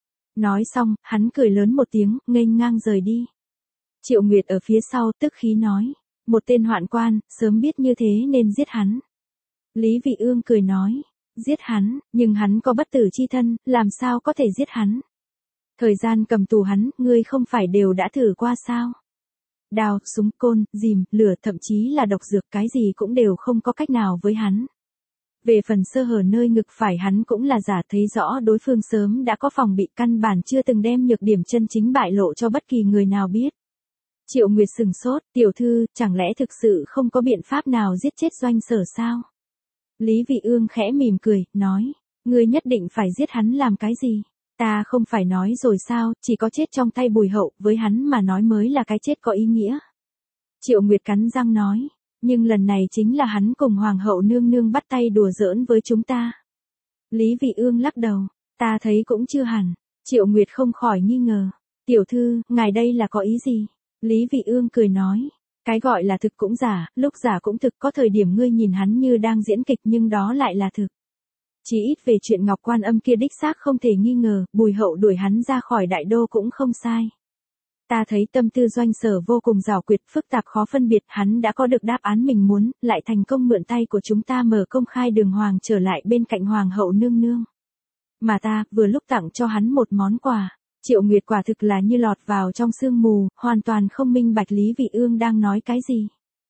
Nói xong, hắn cười lớn một tiếng, nghênh ngang rời đi. Triệu Nguyệt ở phía sau tức khí nói, một tên hoạn quan, sớm biết như thế nên giết hắn. Lý Vị Ương cười nói, giết hắn, nhưng hắn có bất tử chi thân, làm sao có thể giết hắn. Thời gian cầm tù hắn, ngươi không phải đều đã thử qua sao? Đao, súng, côn, dìm, lửa, thậm chí là độc dược, cái gì cũng đều không có cách nào với hắn. Về phần sơ hở nơi ngực phải hắn cũng là giả, thấy rõ đối phương sớm đã có phòng bị, căn bản chưa từng đem nhược điểm chân chính bại lộ cho bất kỳ người nào biết. Triệu Nguyệt sừng sốt, tiểu thư, chẳng lẽ thực sự không có biện pháp nào giết chết Doanh Sở sao? Lý Vị Ương khẽ mỉm cười, nói, ngươi nhất định phải giết hắn làm cái gì? Ta không phải nói rồi sao, chỉ có chết trong tay Bùi Hậu, với hắn mà nói mới là cái chết có ý nghĩa. Triệu Nguyệt cắn răng nói, nhưng lần này chính là hắn cùng Hoàng hậu nương nương bắt tay đùa giỡn với chúng ta. Lý Vị Ương lắc đầu, ta thấy cũng chưa hẳn. Triệu Nguyệt không khỏi nghi ngờ, tiểu thư, ngài đây là có ý gì? Lý Vị Ương cười nói, cái gọi là thực cũng giả, lúc giả cũng thực, có thời điểm ngươi nhìn hắn như đang diễn kịch nhưng đó lại là thực. Chỉ ít về chuyện Ngọc Quan Âm kia đích xác không thể nghi ngờ, Bùi Hậu đuổi hắn ra khỏi đại đô cũng không sai. Ta thấy tâm tư Doanh Sở vô cùng giảo quyệt, phức tạp khó phân biệt, hắn đã có được đáp án mình muốn, lại thành công mượn tay của chúng ta mở công khai đường hoàng trở lại bên cạnh Hoàng hậu nương nương. Mà ta, vừa lúc tặng cho hắn một món quà. Triệu Nguyệt quả thực là như lọt vào trong sương mù, hoàn toàn không minh bạch Lý Vị Ương đang nói cái gì.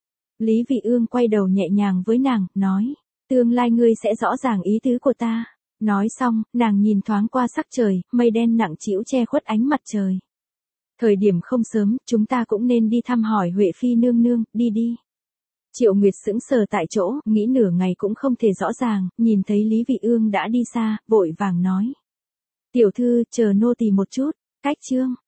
Lý Vị Ương quay đầu nhẹ nhàng với nàng, nói, tương lai ngươi sẽ rõ ràng ý tứ của ta. Nói xong, nàng nhìn thoáng qua sắc trời, mây đen nặng trĩu che khuất ánh mặt trời. Thời điểm không sớm, chúng ta cũng nên đi thăm hỏi Huệ Phi nương nương, đi đi. Triệu Nguyệt sững sờ tại chỗ, nghĩ nửa ngày cũng không thể rõ ràng, nhìn thấy Lý Vị Ương đã đi xa, vội vàng nói. Tiểu thư, chờ nô tỳ một chút, cách chương.